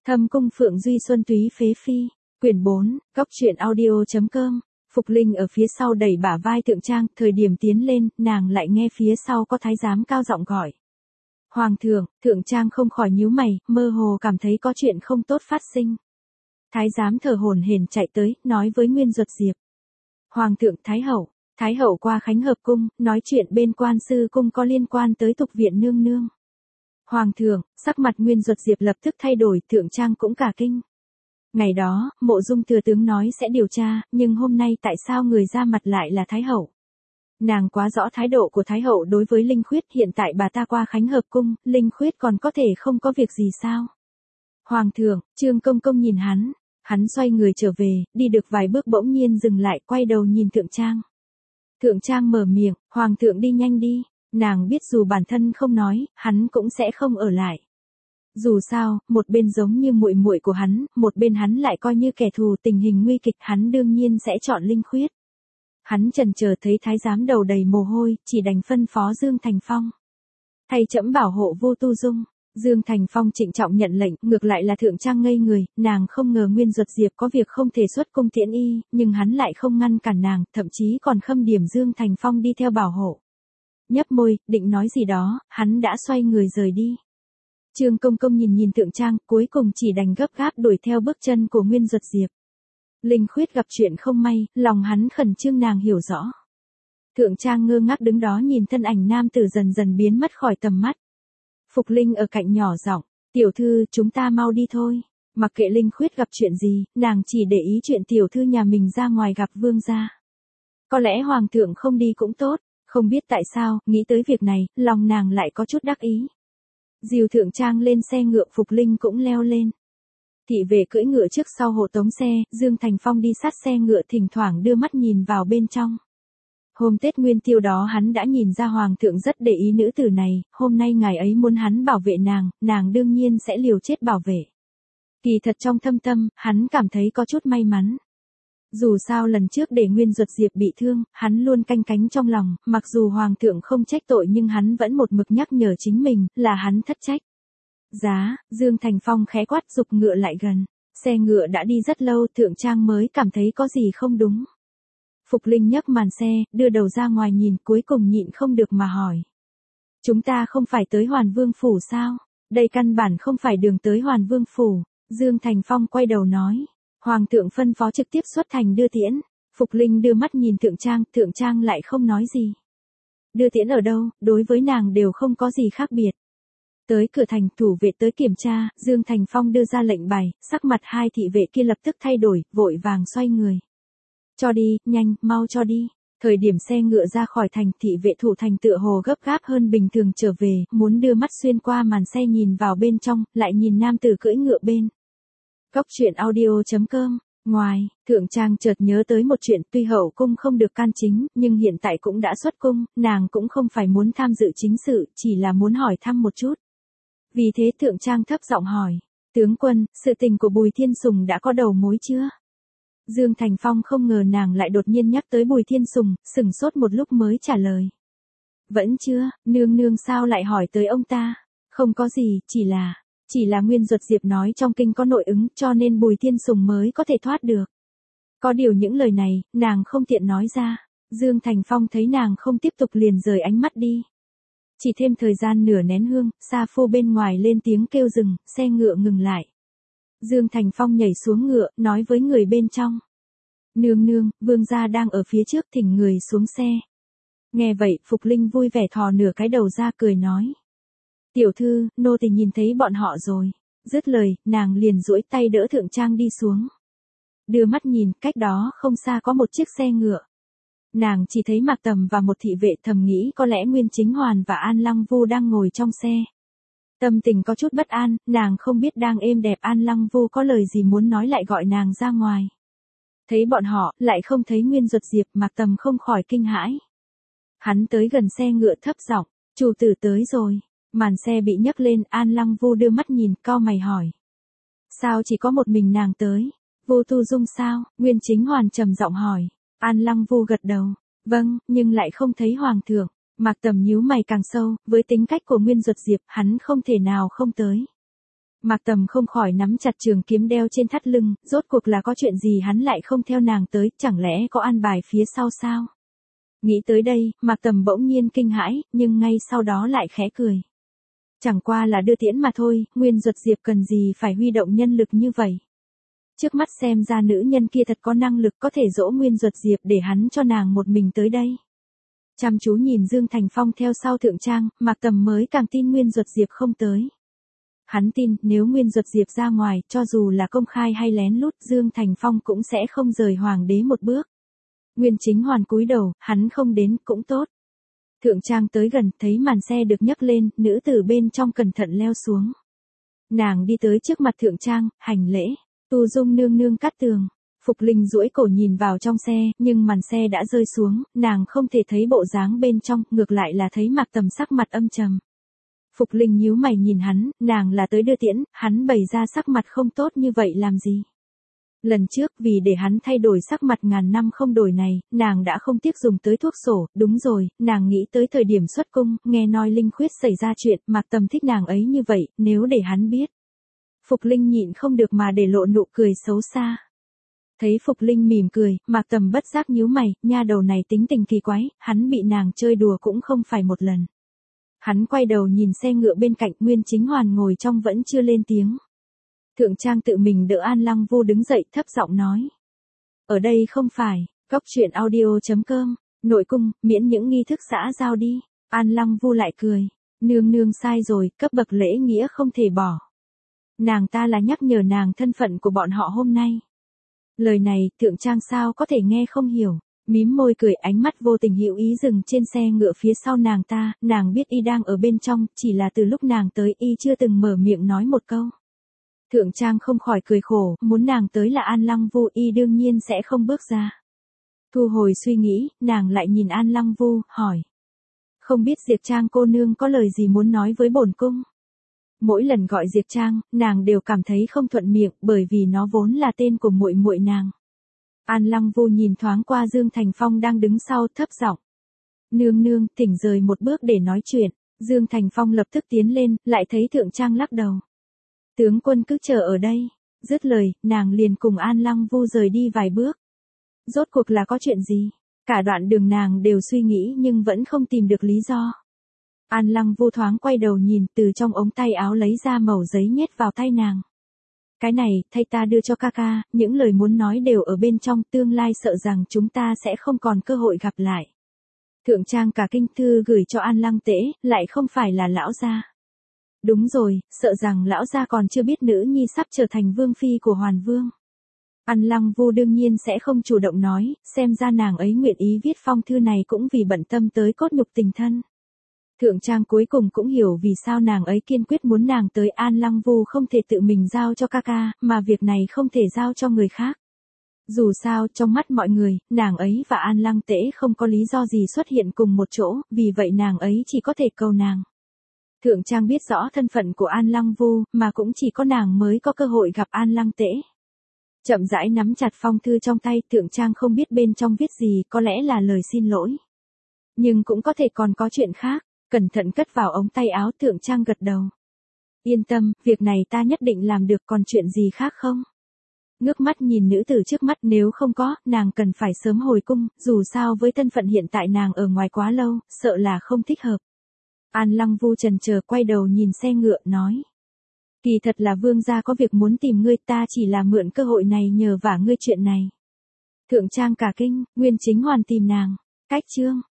Thâm cung Phượng Duy Xuân Túy Phế Phi, quyển 4, góc truyện audio.com. Phục Linh ở phía sau đẩy bả vai Thượng Trang, thời điểm tiến lên, nàng lại nghe phía sau có thái giám cao giọng gọi. Hoàng thượng, Thượng Trang không khỏi nhíu mày, mơ hồ cảm thấy có chuyện không tốt phát sinh. Thái giám thở hổn hển chạy tới, nói với Nguyên Duật Diệp. Hoàng thượng, Thái hậu qua Khánh Hợp cung, nói chuyện bên Quan Sư cung có liên quan tới Tục viện nương nương. Hoàng thượng, sắc mặt Nguyên Duật Diệp lập tức thay đổi, Thượng Trang cũng cả kinh. Ngày đó, Mộ Dung thừa tướng nói sẽ điều tra, nhưng hôm nay tại sao người ra mặt lại là Thái hậu? Nàng quá rõ thái độ của Thái hậu đối với Linh Khuyết, hiện tại bà ta qua Khánh Hợp cung, Linh Khuyết còn có thể không có việc gì sao? Hoàng thượng, Trương Công Công nhìn hắn xoay người trở về, đi được vài bước bỗng nhiên dừng lại, quay đầu nhìn Thượng Trang. Thượng Trang mở miệng, Hoàng thượng đi nhanh đi, nàng biết dù bản thân không nói, hắn cũng sẽ không ở lại. Dù sao, một bên giống như muội muội của hắn, một bên hắn lại coi như kẻ thù, tình hình nguy kịch, hắn đương nhiên sẽ chọn Linh Khuyết. Hắn chần chờ thấy thái giám đầu đầy mồ hôi, chỉ đành phân phó Dương Thành Phong. Thay trẫm bảo hộ Vô Tu Dung. Dương Thành Phong trịnh trọng nhận lệnh, ngược lại là Thượng Trang ngây người, nàng không ngờ Nguyên Duật Diệp có việc không thể xuất cung tiễn y, nhưng hắn lại không ngăn cản nàng, thậm chí còn khâm điểm Dương Thành Phong đi theo bảo hộ. Nhấp môi, định nói gì đó, hắn đã xoay người rời đi. Trương Công Công nhìn Thượng Trang, cuối cùng chỉ đành gấp gáp đuổi theo bước chân của Nguyên Duật Diệp. Linh Khuyết gặp chuyện không may, lòng hắn khẩn trương nàng hiểu rõ. Thượng Trang ngơ ngác đứng đó nhìn thân ảnh nam tử dần dần biến mất khỏi tầm mắt. Phục Linh ở cạnh nhỏ giọng, tiểu thư, chúng ta mau đi thôi. Mặc kệ Linh Khuyết gặp chuyện gì, nàng chỉ để ý chuyện tiểu thư nhà mình ra ngoài gặp vương gia. Có lẽ hoàng thượng không đi cũng tốt, không biết tại sao, nghĩ tới việc này, lòng nàng lại có chút đắc ý. Dìu Thượng Trang lên xe ngựa, Phục Linh cũng leo lên. Thị vệ cưỡi ngựa trước sau hộ tống xe, Dương Thành Phong đi sát xe ngựa, thỉnh thoảng đưa mắt nhìn vào bên trong. Hôm Tết Nguyên Tiêu đó hắn đã nhìn ra Hoàng thượng rất để ý nữ tử này, hôm nay ngài ấy muốn hắn bảo vệ nàng đương nhiên sẽ liều chết bảo vệ. Kỳ thật trong thâm tâm, hắn cảm thấy có chút may mắn. Dù sao lần trước để Nguyên Duật Diệp bị thương, hắn luôn canh cánh trong lòng, mặc dù Hoàng thượng không trách tội nhưng hắn vẫn một mực nhắc nhở chính mình, là hắn thất trách. Dương Thành Phong khẽ quát giục ngựa lại gần. Xe ngựa đã đi rất lâu, Thượng Trang mới cảm thấy có gì không đúng. Phục Linh nhấc màn xe, đưa đầu ra ngoài nhìn, cuối cùng nhịn không được mà hỏi. Chúng ta không phải tới Hoàn Vương Phủ sao? Đây căn bản không phải đường tới Hoàn Vương Phủ. Dương Thành Phong quay đầu nói. Hoàng thượng phân phó trực tiếp xuất thành đưa tiễn. Phục Linh đưa mắt nhìn Thượng Trang lại không nói gì. Đưa tiễn ở đâu, đối với nàng đều không có gì khác biệt. Tới cửa thành, thủ vệ tới kiểm tra, Dương Thành Phong đưa ra lệnh bài, sắc mặt hai thị vệ kia lập tức thay đổi, vội vàng xoay người. Cho đi, nhanh, mau cho đi. Thời điểm xe ngựa ra khỏi thành, thị vệ thủ thành tựa hồ gấp gáp hơn bình thường trở về, muốn đưa mắt xuyên qua màn xe nhìn vào bên trong, lại nhìn nam tử cưỡi ngựa bên. Góc truyện audio.com. Ngoài, Thượng Trang chợt nhớ tới một chuyện, tuy hậu cung không được can chính, nhưng hiện tại cũng đã xuất cung, nàng cũng không phải muốn tham dự chính sự, chỉ là muốn hỏi thăm một chút. Vì thế Thượng Trang thấp giọng hỏi, tướng quân, sự tình của Bùi Thiên Sùng đã có đầu mối chưa? Dương Thành Phong không ngờ nàng lại đột nhiên nhắc tới Bùi Thiên Sùng, sửng sốt một lúc mới trả lời. Vẫn chưa, nương sao lại hỏi tới ông ta? Không có gì, chỉ là Nguyên Duật Diệp nói trong kinh có nội ứng, cho nên Bùi Thiên Sùng mới có thể thoát được. Có điều những lời này, nàng không tiện nói ra. Dương Thành Phong thấy nàng không tiếp tục liền rời ánh mắt đi. Chỉ thêm thời gian nửa nén hương, xa phô bên ngoài lên tiếng kêu dừng, xe ngựa ngừng lại. Dương Thành Phong nhảy xuống ngựa, nói với người bên trong. Nương, vương gia đang ở phía trước, thỉnh người xuống xe. Nghe vậy, Phục Linh vui vẻ thò nửa cái đầu ra cười nói. Tiểu thư, nô tỳ nhìn thấy bọn họ rồi. Dứt lời, nàng liền duỗi tay đỡ Thượng Trang đi xuống. Đưa mắt nhìn, cách đó không xa có một chiếc xe ngựa. Nàng chỉ thấy Mạc Tầm và một thị vệ, thầm nghĩ có lẽ Nguyên Chính Hoàn và An Lăng Vu đang ngồi trong xe. Tâm tình có chút bất an, nàng không biết đang êm đẹp An Lăng Vu có lời gì muốn nói lại gọi nàng ra ngoài. Thấy bọn họ, lại không thấy Nguyên Duật Diệp, Mạc Tầm không khỏi kinh hãi. Hắn tới gần xe ngựa thấp giọng, chủ tử tới rồi. Màn xe bị nhấc lên, An Lăng Vu đưa mắt nhìn, cau mày hỏi. Sao chỉ có một mình nàng tới? Vô Tu Dung sao? Nguyên Chính Hoàn trầm giọng hỏi. An Lăng Vu gật đầu. Vâng, nhưng lại không thấy Hoàng thượng. Mạc Tầm nhíu mày càng sâu, với tính cách của Nguyên Duật Diệp, hắn không thể nào không tới. Mạc Tầm không khỏi nắm chặt trường kiếm đeo trên thắt lưng, rốt cuộc là có chuyện gì hắn lại không theo nàng tới, chẳng lẽ có an bài phía sau sao? Nghĩ tới đây, Mạc Tầm bỗng nhiên kinh hãi, nhưng ngay sau đó lại khẽ cười. Chẳng qua là đưa tiễn mà thôi, Nguyên Duật Diệp cần gì phải huy động nhân lực như vậy. Trước mắt xem ra nữ nhân kia thật có năng lực có thể dỗ Nguyên Duật Diệp để hắn cho nàng một mình tới đây. Chăm chú nhìn Dương Thành Phong theo sau Thượng Trang, Mạc Tầm mới càng tin Nguyên Duật Diệp không tới. Hắn tin nếu Nguyên Duật Diệp ra ngoài, cho dù là công khai hay lén lút, Dương Thành Phong cũng sẽ không rời hoàng đế một bước. Nguyên Chính Hoàn cúi đầu, hắn không đến cũng tốt. Thượng Trang tới gần, thấy màn xe được nhấc lên, nữ tử bên trong cẩn thận leo xuống. Nàng đi tới trước mặt Thượng Trang, hành lễ. Tu Dung nương nương cát tường. Phục Linh duỗi cổ nhìn vào trong xe, nhưng màn xe đã rơi xuống, nàng không thể thấy bộ dáng bên trong, ngược lại là thấy Mạc Tầm sắc mặt âm trầm. Phục Linh nhíu mày nhìn hắn, nàng là tới đưa tiễn, hắn bày ra sắc mặt không tốt như vậy làm gì? Lần trước vì để hắn thay đổi sắc mặt ngàn năm không đổi này, nàng đã không tiếc dùng tới thuốc sổ, đúng rồi, nàng nghĩ tới thời điểm xuất cung, nghe nói Linh Khuyết xảy ra chuyện, Mạc Tầm thích nàng ấy như vậy, nếu để hắn biết. Phục Linh nhịn không được mà để lộ nụ cười xấu xa. Thấy Phục Linh mỉm cười, Mạc Tầm bất giác nhíu mày, nha đầu này tính tình kỳ quái, hắn bị nàng chơi đùa cũng không phải một lần. Hắn quay đầu nhìn xe ngựa bên cạnh, Nguyên Chính Hoàn ngồi trong vẫn chưa lên tiếng. Thượng Trang tự mình đỡ An Lăng Vu đứng dậy thấp giọng nói. Ở đây không phải, góc truyện audio.com, nội cung, miễn những nghi thức xã giao đi. An Lăng Vu lại cười. Nương nương sai rồi, cấp bậc lễ nghĩa không thể bỏ. Nàng ta là nhắc nhở nàng thân phận của bọn họ hôm nay. Lời này, Thượng Trang sao có thể nghe không hiểu. Mím môi cười, ánh mắt vô tình hữu ý dừng trên xe ngựa phía sau nàng ta, nàng biết y đang ở bên trong, chỉ là từ lúc nàng tới y chưa từng mở miệng nói một câu. Thượng Trang không khỏi cười khổ, muốn nàng tới là An Lăng Vu, y đương nhiên sẽ không bước ra. Thu hồi suy nghĩ, nàng lại nhìn An Lăng Vu, hỏi. Không biết Diệp Trang cô nương có lời gì muốn nói với bổn cung? Mỗi lần gọi Diệp Trang, nàng đều cảm thấy không thuận miệng, bởi vì nó vốn là tên của muội muội nàng. An Lăng Vu nhìn thoáng qua Dương Thành Phong đang đứng sau, thấp giọng. Nương nương, thỉnh rời một bước để nói chuyện. Dương Thành Phong lập tức tiến lên, lại thấy Thượng Trang lắc đầu. Tướng quân cứ chờ ở đây. Dứt lời, nàng liền cùng An Lăng Vu rời đi vài bước. Rốt cuộc là có chuyện gì? Cả đoạn đường nàng đều suy nghĩ nhưng vẫn không tìm được lý do. An Lăng Vu thoáng quay đầu nhìn, từ trong ống tay áo lấy ra mẩu giấy nhét vào tay nàng. Cái này, thay ta đưa cho ca ca, những lời muốn nói đều ở bên trong, tương lai sợ rằng chúng ta sẽ không còn cơ hội gặp lại. Thượng Trang cả kinh, thư gửi cho An Lăng Tễ, lại không phải là lão gia. Đúng rồi, sợ rằng lão gia còn chưa biết nữ nhi sắp trở thành vương phi của Hoàn Vương. An Lăng Vu đương nhiên sẽ không chủ động nói, xem ra nàng ấy nguyện ý viết phong thư này cũng vì bận tâm tới cốt nhục tình thân. Thượng Trang cuối cùng cũng hiểu vì sao nàng ấy kiên quyết muốn nàng tới. An Lăng Vu không thể tự mình giao cho ca ca, mà việc này không thể giao cho người khác. Dù sao, trong mắt mọi người, nàng ấy và An Lăng Tễ không có lý do gì xuất hiện cùng một chỗ, vì vậy nàng ấy chỉ có thể cầu nàng. Thượng Trang biết rõ thân phận của An Lăng Vu, mà cũng chỉ có nàng mới có cơ hội gặp An Lăng Tễ. Chậm rãi nắm chặt phong thư trong tay, Thượng Trang không biết bên trong viết gì, có lẽ là lời xin lỗi. Nhưng cũng có thể còn có chuyện khác. Cẩn thận cất vào ống tay áo, Thượng Trang gật đầu. Yên tâm, việc này ta nhất định làm được, còn chuyện gì khác không? Ngước mắt nhìn nữ tử trước mắt, nếu không có, nàng cần phải sớm hồi cung, dù sao với thân phận hiện tại nàng ở ngoài quá lâu, sợ là không thích hợp. An Lăng Vu chần chờ quay đầu nhìn xe ngựa, nói. Kỳ thật là vương gia có việc muốn tìm ngươi, ta chỉ là mượn cơ hội này nhờ vả ngươi chuyện này. Thượng Trang cả kinh, Nguyên Chính Hoàn tìm nàng. Cách chương.